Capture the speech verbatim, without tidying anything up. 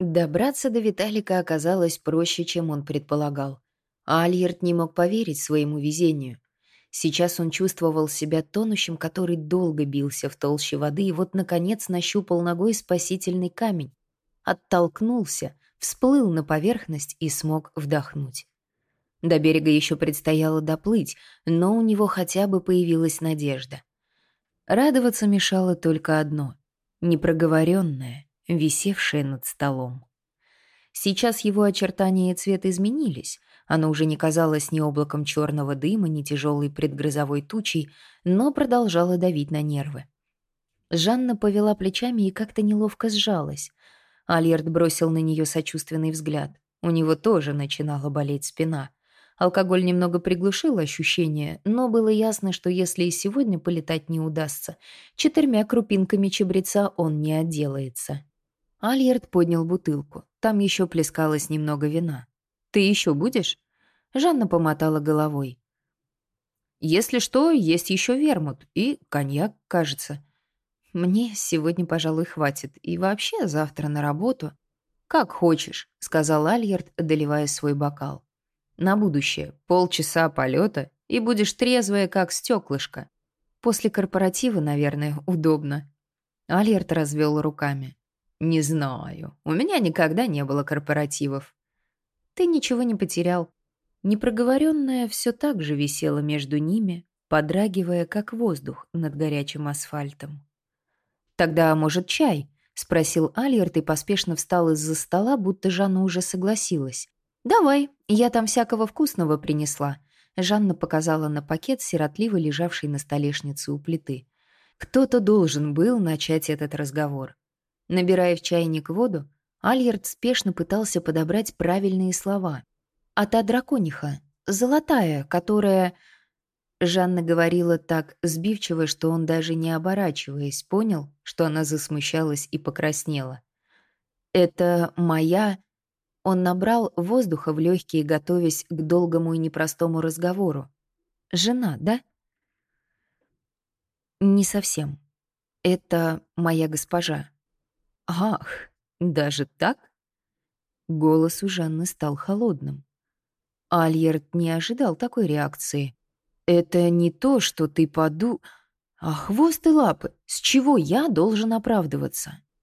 Добраться до Виталика оказалось проще, чем он предполагал. А Альерт не мог поверить своему везению. Сейчас он чувствовал себя тонущим, который долго бился в толще воды и вот, наконец, нащупал ногой спасительный камень. Оттолкнулся, всплыл на поверхность и смог вдохнуть. До берега еще предстояло доплыть, но у него хотя бы появилась надежда. Радоваться мешало только одно — непроговоренное, висевшее над столом. Сейчас его очертания и цвет изменились. Оно уже не казалось ни облаком черного дыма, ни тяжелой предгрозовой тучей, но продолжало давить на нервы. Жанна повела плечами и как-то неловко сжалась. Альерт бросил на нее сочувственный взгляд. У него тоже начинала болеть спина. Алкоголь немного приглушил ощущение, но было ясно, что если и сегодня полетать не удастся, четырьмя крупинками чабреца он не отделается. Альерт поднял бутылку. Там еще плескалось немного вина. «Ты еще будешь?» Жанна помотала головой. «Если что, есть еще вермут и коньяк, кажется. Мне сегодня, пожалуй, хватит. И вообще завтра на работу». «Как хочешь», — сказал Альерт, доливая свой бокал. «На будущее полчаса полета, и будешь трезвая, как стеклышко. После корпоратива, наверное, удобно». Альерт развел руками. «Не знаю. У меня никогда не было корпоративов». «Ты ничего не потерял». Непроговоренное все так же висело между ними, подрагивая, как воздух над горячим асфальтом. «Тогда, может, чай?» — спросил Альерт и поспешно встал из-за стола, будто Жанна уже согласилась. «Давай, я там всякого вкусного принесла». Жанна показала на пакет, сиротливо лежавший на столешнице у плиты. Кто-то должен был начать этот разговор. Набирая в чайник воду, Альерт спешно пытался подобрать правильные слова. «А та дракониха, золотая, которая...» Жанна говорила так сбивчиво, что он, даже не оборачиваясь, понял, что она засмущалась и покраснела. «Это моя...» Он набрал воздуха в легкие, готовясь к долгому и непростому разговору. «Жена, да?» «Не совсем. Это моя госпожа». «Ах, даже так?» Голос у Жанны стал холодным. Альерт не ожидал такой реакции. «Это не то, что ты поду...» «А хвост и лапы, с чего я должен оправдываться?»